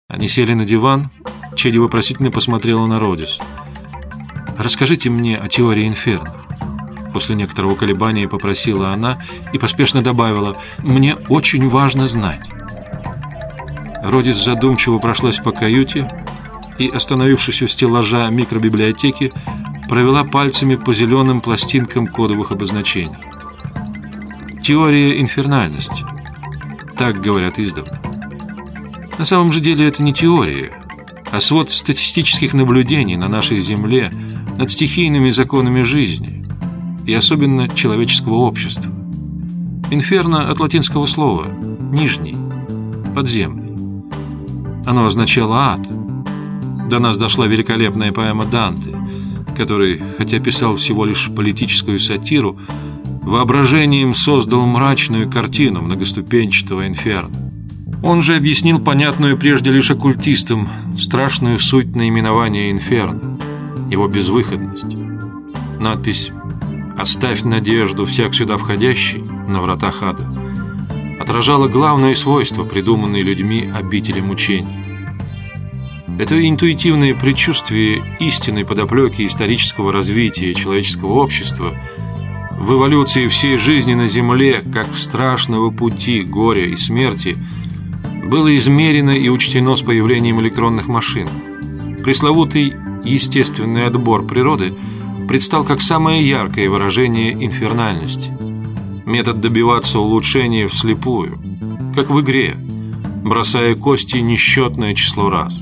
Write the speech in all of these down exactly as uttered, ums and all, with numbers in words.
Они сели на диван. Чеди вопросительно посмотрела на Родис. «Расскажите мне о теории инферно». После некоторого колебания попросила она и поспешно добавила: «Мне очень важно знать». Родис задумчиво прошлась по каюте и, остановившись у стеллажа микробиблиотеки, провела пальцами по зеленым пластинкам кодовых обозначений. «Теория инфернальности», так говорят издавна. На самом же деле это не теория, а свод статистических наблюдений на нашей Земле над стихийными законами жизни и особенно человеческого общества. Инферно от латинского слова «нижний», «подземный». Оно означало «ад». До нас дошла великолепная поэма Данте, который, хотя писал всего лишь политическую сатиру, воображением создал мрачную картину многоступенчатого инферно. Он же объяснил понятную прежде лишь оккультистам страшную суть наименования инферно, его безвыходность. Надпись «Оставь надежду всяк сюда входящий» на вратах ада отражала главное свойство придуманной людьми обители мучений. Это интуитивное предчувствие истинной подоплеки исторического развития человеческого общества в эволюции всей жизни на Земле, как страшного пути горя и смерти, было измерено и учтено с появлением электронных машин. Пресловутый естественный отбор природы предстал как самое яркое выражение инфернальности. Метод добиваться улучшения вслепую, как в игре, бросая кости несчетное число раз.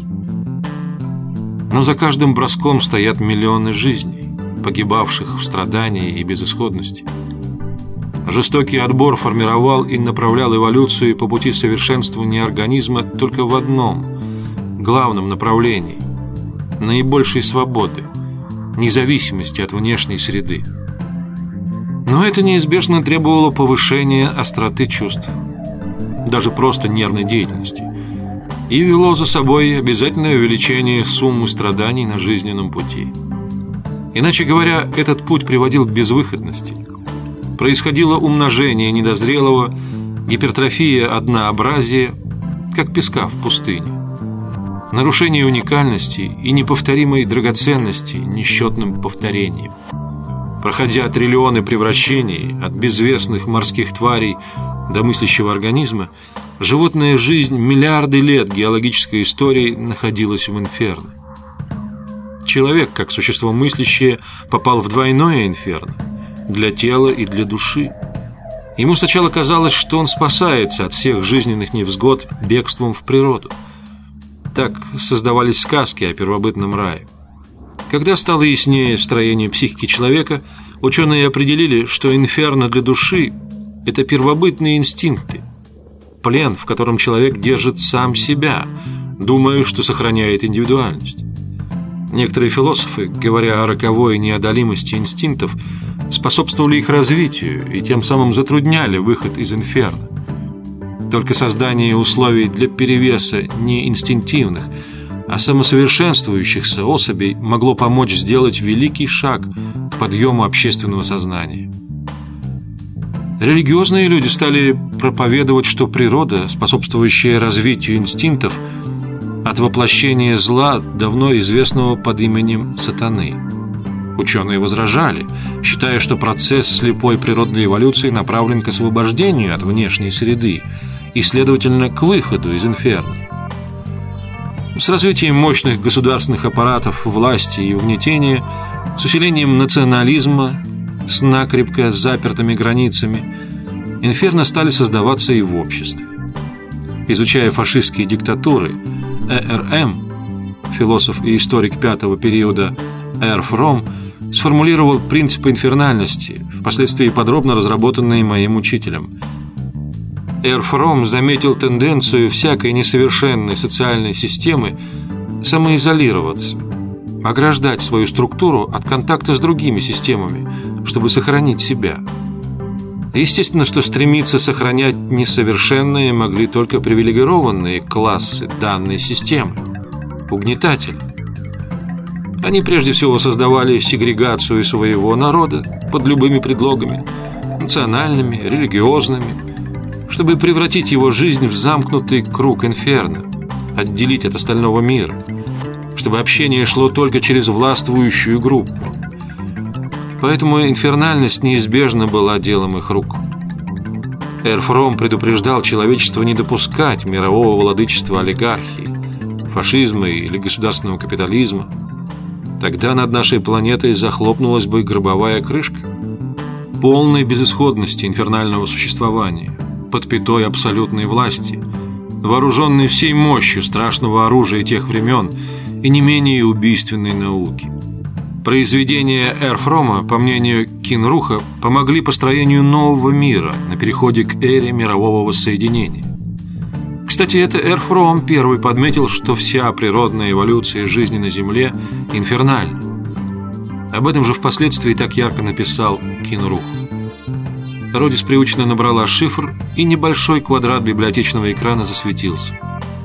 Но за каждым броском стоят миллионы жизней, погибавших в страдании и безысходности. Жестокий отбор формировал и направлял эволюцию по пути совершенствования организма только в одном главном направлении – наибольшей свободы, независимости от внешней среды. Но это неизбежно требовало повышения остроты чувств, даже просто нервной деятельности, и вело за собой обязательное увеличение суммы страданий на жизненном пути. Иначе говоря, этот путь приводил к безвыходности. Происходило умножение недозрелого, гипертрофия однообразия, как песка в пустыне, нарушение уникальности и неповторимой драгоценности несчетным повторением. Проходя триллионы превращений от безвестных морских тварей до мыслящего организма, животная жизнь миллиарды лет геологической истории находилась в инферно. Человек, как существо мыслящее, попал в двойное инферно для тела и для души. Ему сначала казалось, что он спасается от всех жизненных невзгод бегством в природу. Так создавались сказки о первобытном рае. Когда стало яснее строение психики человека, ученые определили, что инферно для души – это первобытные инстинкты, плен, в котором человек держит сам себя, думая, что сохраняет индивидуальность. Некоторые философы, говоря о роковой неодолимости инстинктов, способствовали их развитию и тем самым затрудняли выход из инферно. Только создание условий для перевеса не инстинктивных, а самосовершенствующихся особей могло помочь сделать великий шаг к подъему общественного сознания. Религиозные люди стали проповедовать, что природа, способствующая развитию инстинктов, от воплощения зла, давно известного под именем сатаны. Ученые возражали, считая, что процесс слепой природной эволюции направлен к освобождению от внешней среды и, следовательно, к выходу из инферно. С развитием мощных государственных аппаратов власти и угнетения, с усилением национализма, с накрепко запертыми границами, инферно стали создаваться и в обществе. Изучая фашистские диктатуры, Э Р М, философ и историк пятого периода Р Фром, сформулировал принципы инфернальности, впоследствии подробно разработанные моим учителем. Р Фром заметил тенденцию всякой несовершенной социальной системы самоизолироваться, ограждать свою структуру от контакта с другими системами, чтобы сохранить себя. Естественно, что стремиться сохранять несовершенные могли только привилегированные классы данной системы – угнетатели. Они прежде всего создавали сегрегацию своего народа под любыми предлогами – национальными, религиозными, чтобы превратить его жизнь в замкнутый круг инферно, отделить от остального мира, чтобы общение шло только через властвующую группу. Поэтому инфернальность неизбежно была делом их рук. Эрфром предупреждал человечество не допускать мирового владычества олигархии, фашизма или государственного капитализма. Тогда над нашей планетой захлопнулась бы гробовая крышка полной безысходности инфернального существования, под пятой абсолютной власти, вооруженной всей мощью страшного оружия тех времен и не менее убийственной науки. Произведения Эрфрома, по мнению Кинруха, помогли построению нового мира на переходе к эре мирового воссоединения. Кстати, это Эрфром первый подметил, что вся природная эволюция жизни на Земле инфернальна. Об этом же впоследствии так ярко написал Кинрух. Родис привычно набрала шифр, и небольшой квадрат библиотечного экрана засветился.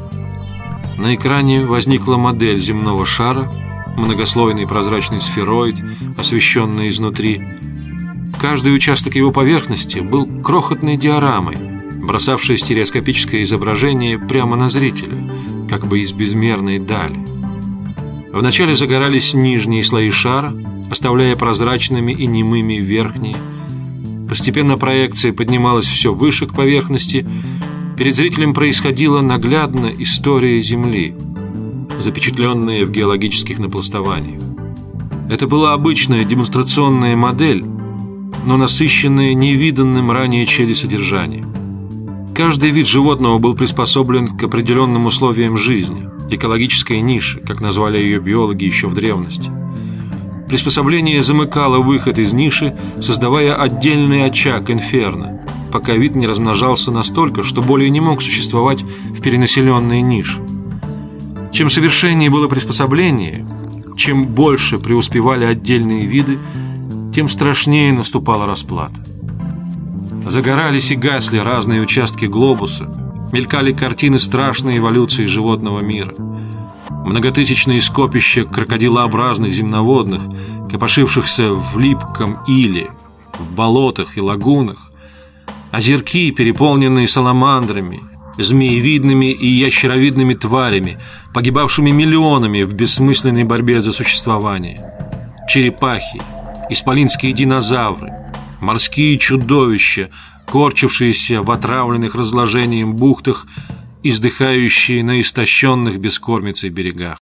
На экране возникла модель земного шара, многослойный прозрачный сфероид, освещенный изнутри. Каждый участок его поверхности был крохотной диорамой, бросавшей стереоскопическое изображение прямо на зрителя, как бы из безмерной дали. Вначале загорались нижние слои шара, оставляя прозрачными и немыми верхние. Постепенно проекция поднималась все выше к поверхности. Перед зрителем происходила наглядно история Земли, запечатленная в геологических напластованиях. Это была обычная демонстрационная модель, но насыщенная невиданным ранее череди содержанием. Каждый вид животного был приспособлен к определенным условиям жизни, экологической нише, как назвали ее биологи еще в древности. Приспособление замыкало выход из ниши, создавая отдельный очаг инферно, пока вид не размножался настолько, что более не мог существовать в перенаселенной нише. Чем совершеннее было приспособление, чем больше преуспевали отдельные виды, тем страшнее наступала расплата. Загорались и гасли разные участки глобуса, мелькали картины страшной эволюции животного мира. Многотысячные скопища крокодилообразных земноводных, копошившихся в липком иле, в болотах и лагунах, озерки, переполненные саламандрами, змеевидными и ящеровидными тварями, погибавшими миллионами в бессмысленной борьбе за существование, черепахи, исполинские динозавры, морские чудовища, корчившиеся в отравленных разложением бухтах, издыхающие на истощенных бескормицей берегах.